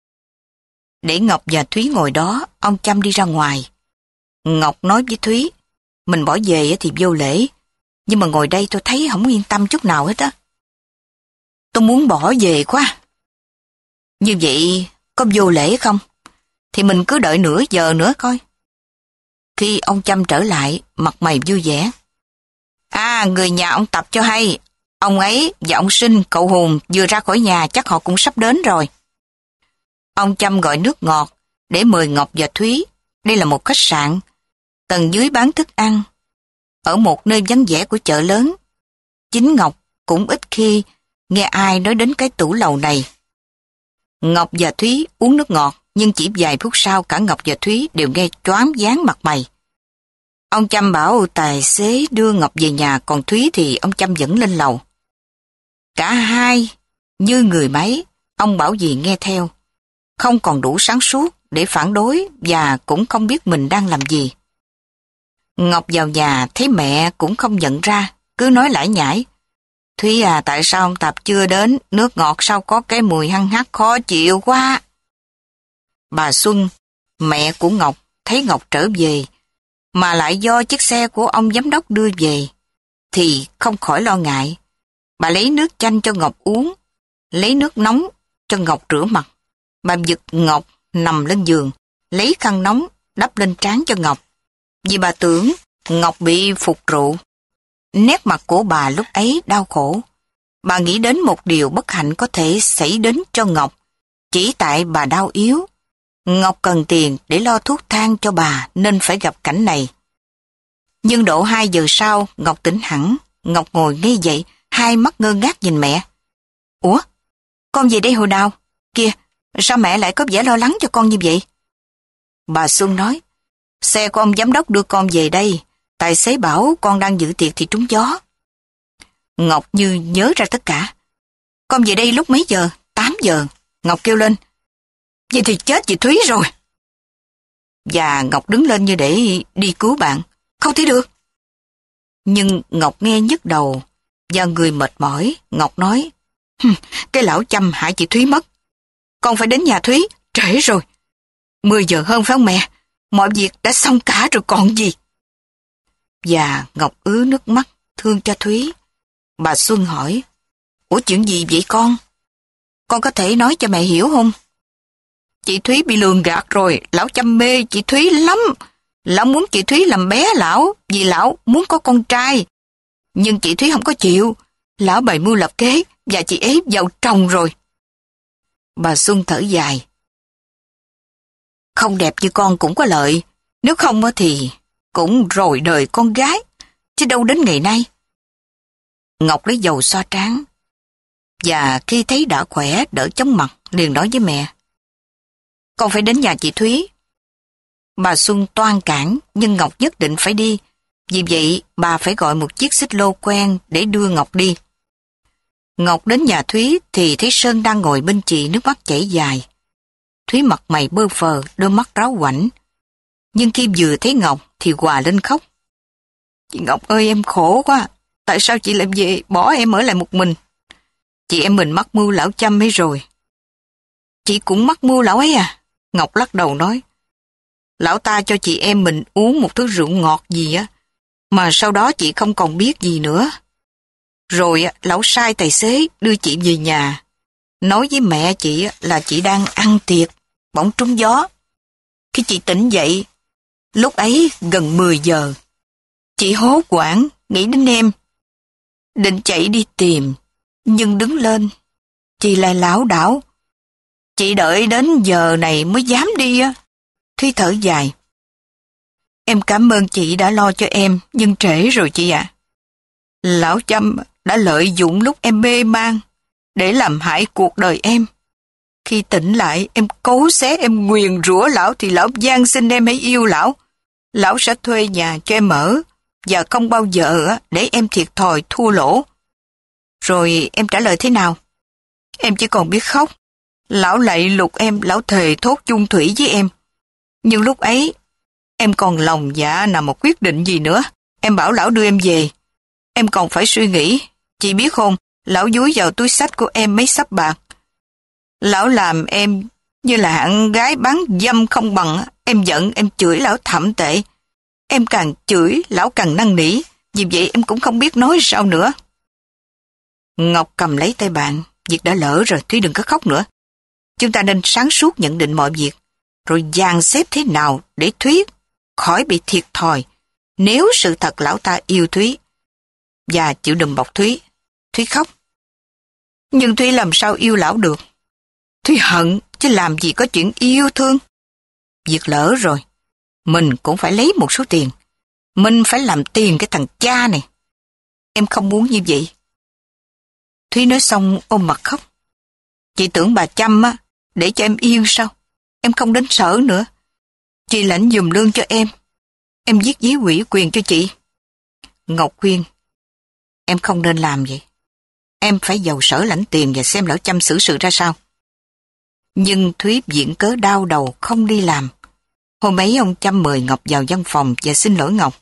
Để Ngọc và Thúy ngồi đó, ông Chăm đi ra ngoài. Ngọc nói với Thúy, mình bỏ về thì vô lễ, nhưng mà ngồi đây tôi thấy không yên tâm chút nào hết á. Tôi muốn bỏ về quá. Như vậy có vô lễ không? Thì mình cứ đợi nửa giờ nữa coi. Khi ông Chăm trở lại, mặt mày vui vẻ. À, người nhà ông Tập cho hay, ông ấy và ông Sinh, cậu Hùng vừa ra khỏi nhà, chắc họ cũng sắp đến rồi. Ông Chăm gọi nước ngọt để mời Ngọc và Thúy. Đây là một khách sạn, tầng dưới bán thức ăn, ở một nơi vắng vẻ của chợ lớn. Chính Ngọc cũng ít khi nghe ai nói đến cái tủ lầu này. Ngọc và Thúy uống nước ngọt, nhưng chỉ vài phút sau cả Ngọc và Thúy đều nghe choáng váng mặt mày. Ông Chăm bảo tài xế đưa Ngọc về nhà, còn Thúy thì ông Chăm dẫn lên lầu. Cả hai như người máy, ông bảo gì nghe theo. Không còn đủ sáng suốt để phản đối và cũng không biết mình đang làm gì. Ngọc vào nhà thấy mẹ cũng không nhận ra, cứ nói lải nhải. Thúy à, tại sao ông Tập chưa đến? Nước ngọt sao có cái mùi hăng hắc khó chịu quá. Bà Xuân, mẹ của Ngọc, thấy Ngọc trở về, mà lại do chiếc xe của ông giám đốc đưa về, thì không khỏi lo ngại. Bà lấy nước chanh cho Ngọc uống, lấy nước nóng cho Ngọc rửa mặt. Bà giật Ngọc nằm lên giường, lấy khăn nóng đắp lên trán cho Ngọc. Vì bà tưởng Ngọc bị phục rượu. Nét mặt của bà lúc ấy đau khổ. Bà nghĩ đến một điều bất hạnh có thể xảy đến cho Ngọc, chỉ tại bà đau yếu. Ngọc cần tiền để lo thuốc thang cho bà nên phải gặp cảnh này. Nhưng độ hai giờ sau, Ngọc tỉnh hẳn. Ngọc ngồi ngay dậy, hai mắt ngơ ngác nhìn mẹ. Ủa? Con về đây hồi nào? Kìa, sao mẹ lại có vẻ lo lắng cho con như vậy? Bà Xuân nói, xe của ông giám đốc đưa con về đây. Tài xế bảo con đang dự tiệc thì trúng gió. Ngọc như nhớ ra tất cả. Con về đây lúc mấy giờ? tám giờ. Ngọc kêu lên, vậy thì chết chị Thúy rồi. Và Ngọc đứng lên như để đi cứu bạn. Không thể được. Nhưng Ngọc nghe nhức đầu và người mệt mỏi. Ngọc nói, cái lão Chăm hại chị Thúy mất. Con phải đến nhà Thúy, trễ rồi. Mười giờ hơn phải không mẹ? Mọi việc đã xong cả rồi còn gì. Và Ngọc ứa nước mắt, thương cho Thúy. Bà Xuân hỏi, ủa chuyện gì vậy con? Con có thể nói cho mẹ hiểu không? Chị Thúy bị lường gạt rồi, lão Chăm mê chị Thúy lắm. Lão muốn chị Thúy làm bé lão, vì lão muốn có con trai. Nhưng chị Thúy không có chịu. Lão bày mưu lập kế và chị ấy vào chồng rồi. Bà Xuân thở dài. Không đẹp như con cũng có lợi. Nếu không thì cũng rồi đời con gái, chứ đâu đến ngày nay. Ngọc lấy dầu xoa trán. Và khi thấy đã khỏe, đỡ chóng mặt, liền nói với mẹ, con phải đến nhà chị Thúy. Bà Xuân toan cản, nhưng Ngọc nhất định phải đi. Vì vậy, bà phải gọi một chiếc xích lô quen để đưa Ngọc đi. Ngọc đến nhà Thúy thì thấy Sơn đang ngồi bên chị, nước mắt chảy dài. Thúy mặt mày bơ phờ, đôi mắt ráo quảnh. Nhưng khi vừa thấy Ngọc thì hòa lên khóc. Chị Ngọc ơi, em khổ quá. Tại sao chị lại về bỏ em ở lại một mình? Chị em mình mắc mưu lão Chăm ấy rồi. Chị cũng mắc mưu lão ấy à? Ngọc lắc đầu nói. Lão ta cho chị em mình uống một thứ rượu ngọt gì á, mà sau đó chị không còn biết gì nữa. Rồi lão sai tài xế đưa chị về nhà, nói với mẹ chị là chị đang ăn tiệc, bỗng trúng gió. Khi chị tỉnh dậy, lúc ấy gần mười giờ, chị hốt hoảng nghĩ đến em, định chạy đi tìm, nhưng đứng lên, chị lại lảo đảo. Chị đợi đến giờ này mới dám đi á. Thúy thở dài. Em cảm ơn chị đã lo cho em, nhưng trễ rồi chị ạ. À. Lão Chăm đã lợi dụng lúc em mê man để làm hại cuộc đời em. Khi tỉnh lại, em cố xé, em nguyền rủa lão thì lão van xin em hãy yêu lão. Lão sẽ thuê nhà cho em ở và không bao giờ để em thiệt thòi thua lỗ. Rồi em trả lời thế nào? Em chỉ còn biết khóc. Lão lạy lục em, lão thề thốt chung thủy với em. Nhưng lúc ấy, em còn lòng dạ nào một quyết định gì nữa. Em bảo lão đưa em về. Em còn phải suy nghĩ. Chị biết không, lão dúi vào túi xách của em mấy xấp bạc. Lão làm em như là hạng gái bán dâm không bằng. Em giận, em chửi lão thậm tệ. Em càng chửi, lão càng năn nỉ. Vì vậy em cũng không biết nói sao nữa. Ngọc cầm lấy tay bạn. Việc đã lỡ rồi, Thúy đừng có khóc nữa. Chúng ta nên sáng suốt nhận định mọi việc, rồi dàn xếp thế nào để Thúy khỏi bị thiệt thòi. Nếu sự thật lão ta yêu Thúy và chịu đùm bọc Thúy, Thúy khóc. Nhưng Thúy làm sao yêu lão được? Thúy hận, chứ làm gì có chuyện yêu thương. Việc lỡ rồi, mình cũng phải lấy một số tiền. Mình phải làm tiền cái thằng cha này. Em không muốn như vậy. Thúy nói xong ôm mặt khóc. Chị tưởng bà chăm á, để cho em yên sao? Em không đến sở nữa. Chị lãnh giùm lương cho em. Em viết giấy ủy quyền cho chị. Ngọc khuyên, em không nên làm vậy. Em phải vào sở lãnh tiền và xem lão Chăm xử sự ra sao. Nhưng Thúy viện cớ đau đầu không đi làm. Hôm ấy ông Chăm mời Ngọc vào văn phòng và xin lỗi Ngọc.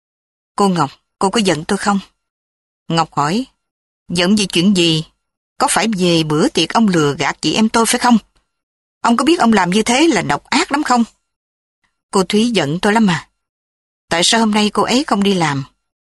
Cô Ngọc, cô có giận tôi không? Ngọc hỏi, giận vì chuyện gì? Có phải về bữa tiệc ông lừa gạt chị em tôi phải không? Ông có biết ông làm như thế là độc ác lắm không? Cô Thúy giận tôi lắm mà. Tại sao hôm nay cô ấy không đi làm?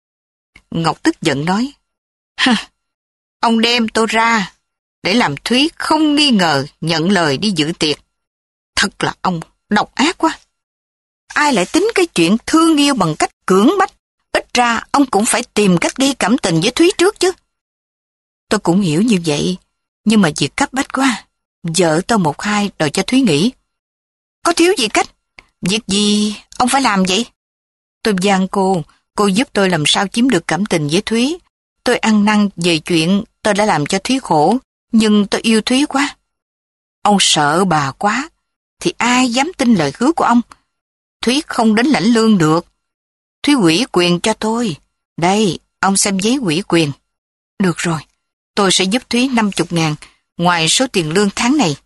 Ngọc tức giận nói, ha, ông đem tôi ra để làm Thúy không nghi ngờ nhận lời đi dự tiệc. Thật là ông độc ác quá. Ai lại tính cái chuyện thương yêu bằng cách cưỡng bách? Ít ra ông cũng phải tìm cách gây cảm tình với Thúy trước chứ. Tôi cũng hiểu như vậy, nhưng mà việc cấp bách quá. Vợ tôi một hai đòi cho Thúy nghỉ. Có thiếu gì cách? Việc gì ông phải làm vậy? Tôi van cô, cô giúp tôi làm sao chiếm được cảm tình với Thúy. Tôi ăn năn về chuyện tôi đã làm cho Thúy khổ, nhưng tôi yêu Thúy quá. Ông sợ bà quá, thì ai dám tin lời hứa của ông? Thúy không đến lãnh lương được. Thúy ủy quyền cho tôi. Đây, ông xem giấy ủy quyền. Được rồi, tôi sẽ giúp Thúy năm mươi ngàn, ngoài số tiền lương tháng này.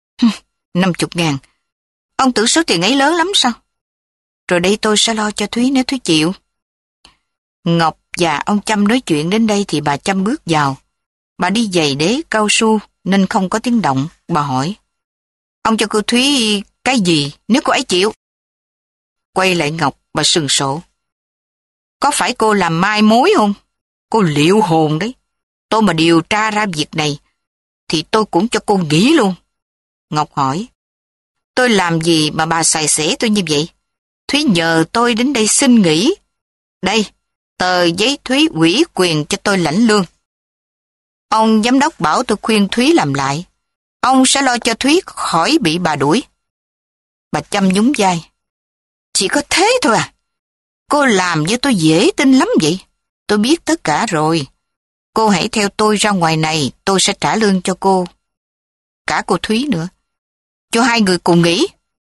năm mươi ngàn. Ông tưởng số tiền ấy lớn lắm sao? Rồi đây tôi sẽ lo cho Thúy nếu Thúy chịu. Ngọc và ông Chăm nói chuyện đến đây thì bà Chăm bước vào. Bà đi giày đế cao su nên không có tiếng động. Bà hỏi, ông cho cô Thúy cái gì nếu cô ấy chịu? Quay lại Ngọc, bà sừng sộ. Có phải cô làm mai mối không? Cô liệu hồn đấy. Tôi mà điều tra ra việc này thì tôi cũng cho cô nghỉ luôn. Ngọc hỏi, tôi làm gì mà bà xài xể tôi như vậy? Thúy nhờ tôi đến đây xin nghỉ. Đây, tờ giấy Thúy ủy quyền cho tôi lãnh lương. Ông giám đốc bảo tôi khuyên Thúy làm lại. Ông sẽ lo cho Thúy khỏi bị bà đuổi. Bà Chăm nhún vai. Chỉ có thế thôi à? Cô làm như tôi dễ tin lắm vậy. Tôi biết tất cả rồi. Cô hãy theo tôi ra ngoài này, tôi sẽ trả lương cho cô. Cả cô Thúy nữa. Cho hai người cùng nghỉ.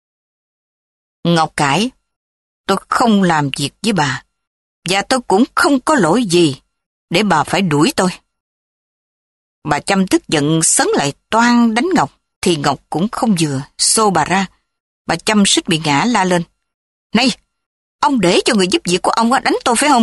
Ngọc cãi. Tôi không làm việc với bà. Và tôi cũng không có lỗi gì để bà phải đuổi tôi. Bà Chăm tức giận sấn lại toan đánh Ngọc, thì Ngọc cũng không vừa, xô bà ra. Bà Chăm suýt bị ngã la lên. Này, ông để cho người giúp việc của ông đánh tôi phải không?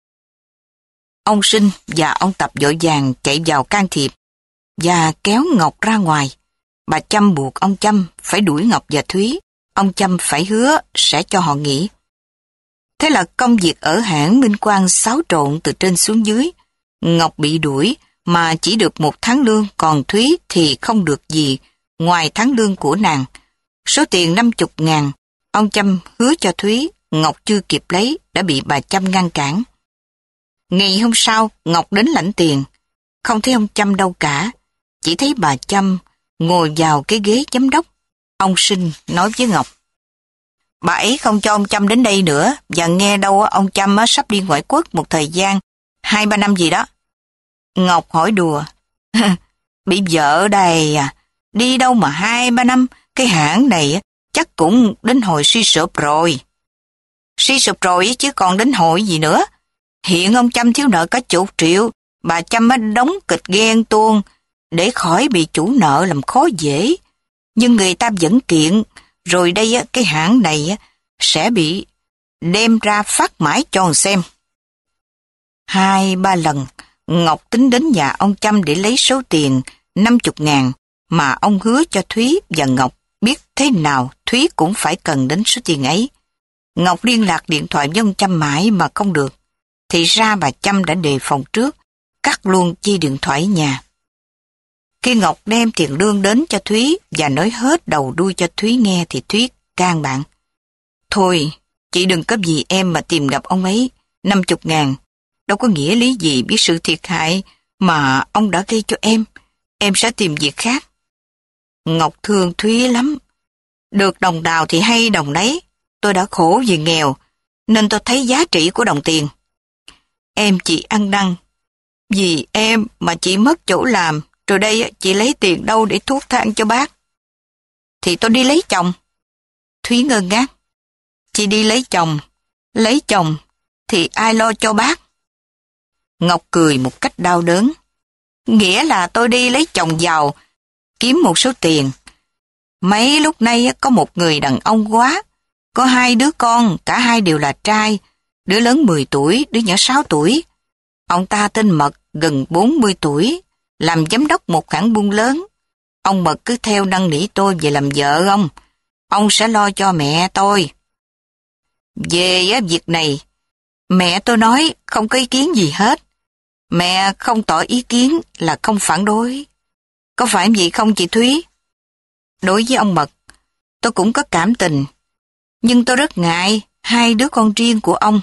Ông Sinh và ông Tập vội vàng chạy vào can thiệp và kéo Ngọc ra ngoài. Bà Chăm buộc ông Chăm phải đuổi Ngọc và Thúy. Ông Chăm phải hứa sẽ cho họ nghỉ. Thế là công việc ở hãng Minh Quang xáo trộn từ trên xuống dưới. Ngọc bị đuổi mà chỉ được một tháng lương, còn Thúy thì không được gì ngoài tháng lương của nàng. Số tiền năm mươi ngàn, ông Chăm hứa cho Thúy, Ngọc chưa kịp lấy đã bị bà Chăm ngăn cản. Ngày hôm sau, Ngọc đến lãnh tiền. Không thấy ông Chăm đâu cả, chỉ thấy bà Chăm ngồi vào cái ghế giám đốc. Ông Sinh nói với Ngọc, bà ấy không cho ông Chăm đến đây nữa, và nghe đâu ông Chăm sắp đi ngoại quốc một thời gian, hai ba năm gì đó. Ngọc hỏi đùa, bị vợ đây à, đi đâu mà hai ba năm, cái hãng này chắc cũng đến hồi suy sụp rồi. Suy sụp rồi chứ còn đến hội gì nữa. Hiện ông Chăm thiếu nợ cả chục triệu, bà Chăm á đóng kịch ghen tuông để khỏi bị chủ nợ làm khó dễ. Nhưng người ta vẫn kiện, rồi đây á, cái hãng này á, sẽ bị đem ra phát mãi cho xem. Hai ba lần, Ngọc tính đến nhà ông Chăm để lấy số tiền năm mươi ngàn mà ông hứa cho Thúy, và Ngọc biết thế nào Thúy cũng phải cần đến số tiền ấy. Ngọc liên lạc điện thoại với ông Chăm mãi mà không được. Thì ra bà Chăm đã đề phòng trước, cắt luôn chi điện thoại nhà. Khi Ngọc đem tiền lương đến cho Thúy và nói hết đầu đuôi cho Thúy nghe thì Thúy can bạn. Thôi, chị đừng có vì em mà tìm gặp ông ấy, năm mươi ngàn. Đâu có nghĩa lý gì biết sự thiệt hại mà ông đã gây cho em. Em sẽ tìm việc khác. Ngọc thương Thúy lắm. Được đồng đào thì hay đồng đấy. Tôi đã khổ vì nghèo, nên tôi thấy giá trị của đồng tiền. Em chị ăn năn. Vì em mà chị mất chỗ làm, rồi đây chị lấy tiền đâu để thuốc thang cho bác. Thì tôi đi lấy chồng. Thúy ngơ ngác. Chị đi lấy chồng, lấy chồng, thì ai lo cho bác? Ngọc cười một cách đau đớn. Nghĩa là tôi đi lấy chồng giàu, kiếm một số tiền. Mấy lúc nay có một người đàn ông quá, có hai đứa con, cả hai đều là trai, đứa lớn mười tuổi, đứa nhỏ sáu tuổi. Ông ta tên Mật, gần bốn mươi tuổi, làm giám đốc một hãng buôn lớn. Ông Mật cứ theo năn nỉ tôi về làm vợ ông, ông sẽ lo cho mẹ tôi. Về việc này, mẹ tôi nói không có ý kiến gì hết. Mẹ không tỏ ý kiến là không phản đối. Có phải vậy không chị Thúy? Đối với ông Mật, tôi cũng có cảm tình, nhưng tôi rất ngại hai đứa con riêng của ông.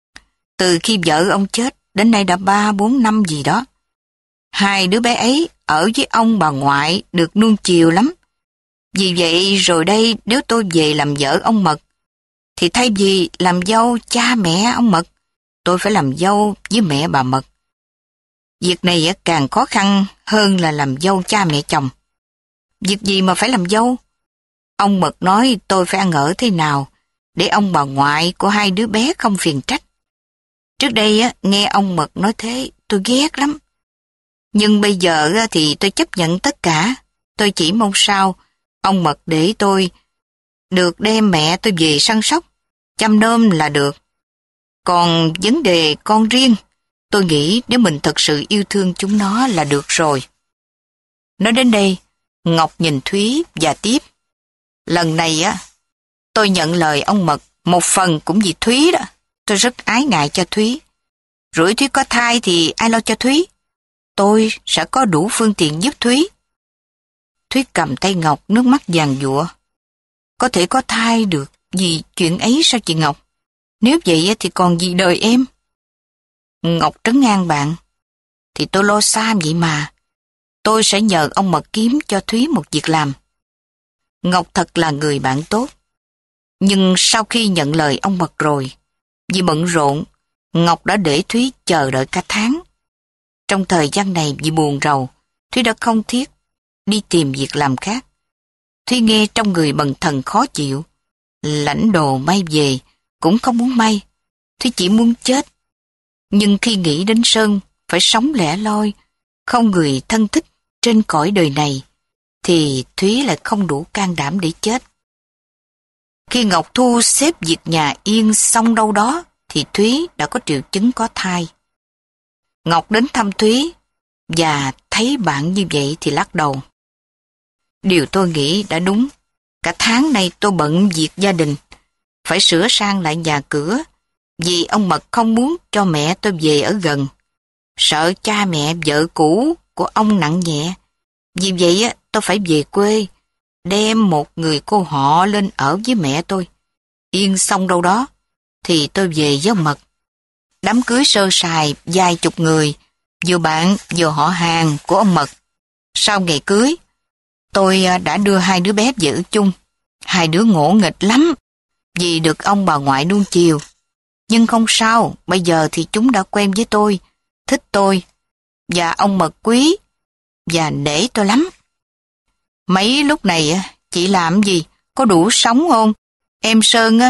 Từ khi vợ ông chết, đến nay đã ba bốn năm gì đó. Hai đứa bé ấy ở với ông bà ngoại được nuông chiều lắm. Vì vậy rồi đây nếu tôi về làm vợ ông Mật, thì thay vì làm dâu cha mẹ ông Mật, tôi phải làm dâu với mẹ bà Mật. Việc này càng khó khăn hơn là làm dâu cha mẹ chồng. Việc gì mà phải làm dâu? Ông Mật nói tôi phải ăn ở thế nào để ông bà ngoại của hai đứa bé không phiền trách. Trước đây á, nghe ông Mật nói thế tôi ghét lắm. Nhưng bây giờ á, thì tôi chấp nhận tất cả. Tôi chỉ mong sao ông Mật để tôi được đem mẹ tôi về săn sóc, chăm nom là được. Còn vấn đề con riêng, tôi nghĩ nếu mình thật sự yêu thương chúng nó là được rồi. Nói đến đây, Ngọc nhìn Thúy và tiếp. Lần này á, tôi nhận lời ông Mật, một phần cũng vì Thúy đó. Tôi rất ái ngại cho Thúy. Rủi Thúy có thai thì ai lo cho Thúy? Tôi sẽ có đủ phương tiện giúp Thúy. Thúy cầm tay Ngọc, nước mắt giàn giụa. Có thể có thai được vì chuyện ấy sao chị Ngọc? Nếu vậy thì còn gì đời em? Ngọc trấn an bạn. Thì tôi lo xa vậy mà. Tôi sẽ nhờ ông Mật kiếm cho Thúy một việc làm. Ngọc thật là người bạn tốt. Nhưng sau khi nhận lời ông Mật rồi, vì bận rộn, Ngọc đã để Thúy chờ đợi cả tháng. Trong thời gian này vì buồn rầu, Thúy đã không thiết đi tìm việc làm khác. Thúy nghe trong người bần thần khó chịu. Lãnh đồ may về, cũng không muốn may. Thúy chỉ muốn chết. Nhưng khi nghĩ đến Sơn phải sống lẻ loi, không người thân thích trên cõi đời này, thì Thúy lại không đủ can đảm để chết. Khi Ngọc thu xếp việc nhà yên xong đâu đó, thì Thúy đã có triệu chứng có thai. Ngọc đến thăm Thúy, và thấy bạn như vậy thì lắc đầu. Điều tôi nghĩ đã đúng. Cả tháng nay tôi bận việc gia đình, phải sửa sang lại nhà cửa, vì ông Mật không muốn cho mẹ tôi về ở gần. Sợ cha mẹ vợ cũ của ông nặng nhẹ. Vì vậy tôi phải về quê, đem một người cô họ lên ở với mẹ tôi. Yên xong đâu đó, thì tôi về với ông Mật. Đám cưới sơ sài vài chục người, vừa bạn vừa họ hàng của ông Mật. Sau ngày cưới, tôi đã đưa hai đứa bé về ở chung. Hai đứa ngỗ nghịch lắm, vì được ông bà ngoại nuông chiều. Nhưng không sao, bây giờ thì chúng đã quen với tôi, thích tôi, và ông Mật quý, và nể tôi lắm. Mấy lúc này chị làm gì, có đủ sống không? Em Sơn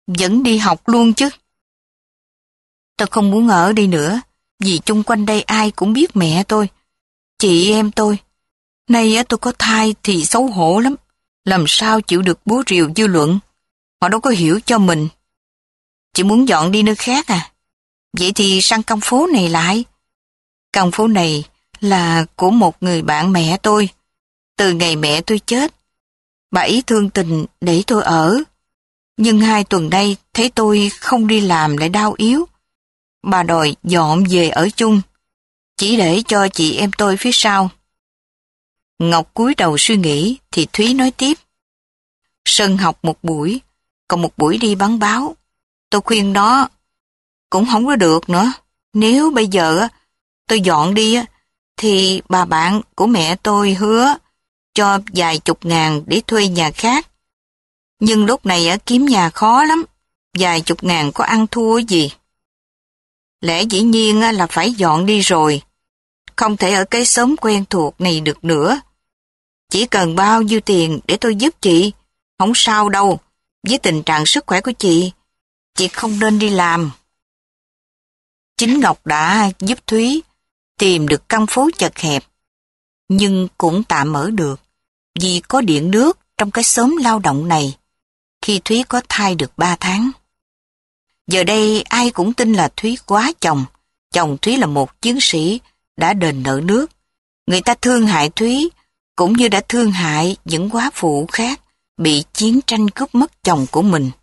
vẫn đi học luôn chứ. Tôi không muốn ở đây nữa, vì chung quanh đây ai cũng biết mẹ tôi, chị em tôi. Nay tôi có thai thì xấu hổ lắm, làm sao chịu được búa rìu dư luận. Họ đâu có hiểu cho mình. Chị muốn dọn đi nơi khác à? Vậy thì sang căn phố này lại. Căn phố này là của một người bạn mẹ tôi. Từ ngày mẹ tôi chết, bà ấy thương tình để tôi ở. Nhưng hai tuần nay thấy tôi không đi làm lại đau yếu. Bà đòi dọn về ở chung, chỉ để cho chị em tôi phía sau. Ngọc cúi đầu suy nghĩ thì Thúy nói tiếp. Sơn học một buổi, còn một buổi đi bán báo. Tôi khuyên nó cũng không có được nữa. Nếu bây giờ tôi dọn đi thì bà bạn của mẹ tôi hứa cho vài chục ngàn để thuê nhà khác. Nhưng lúc này kiếm nhà khó lắm, vài chục ngàn có ăn thua gì. Lẽ dĩ nhiên là phải dọn đi rồi, không thể ở cái xóm quen thuộc này được nữa. Chỉ cần bao nhiêu tiền để tôi giúp chị, không sao đâu. Với tình trạng sức khỏe của chị, chị không nên đi làm. Chính Ngọc đã giúp Thúy tìm được căn phố chật hẹp, nhưng cũng tạm ở được, vì có điện nước trong cái xóm lao động này, khi Thúy có thai được ba tháng. Giờ đây ai cũng tin là Thúy quá chồng, chồng Thúy là một chiến sĩ đã đền nợ nước. Người ta thương hại Thúy, cũng như đã thương hại những góa phụ khác bị chiến tranh cướp mất chồng của mình.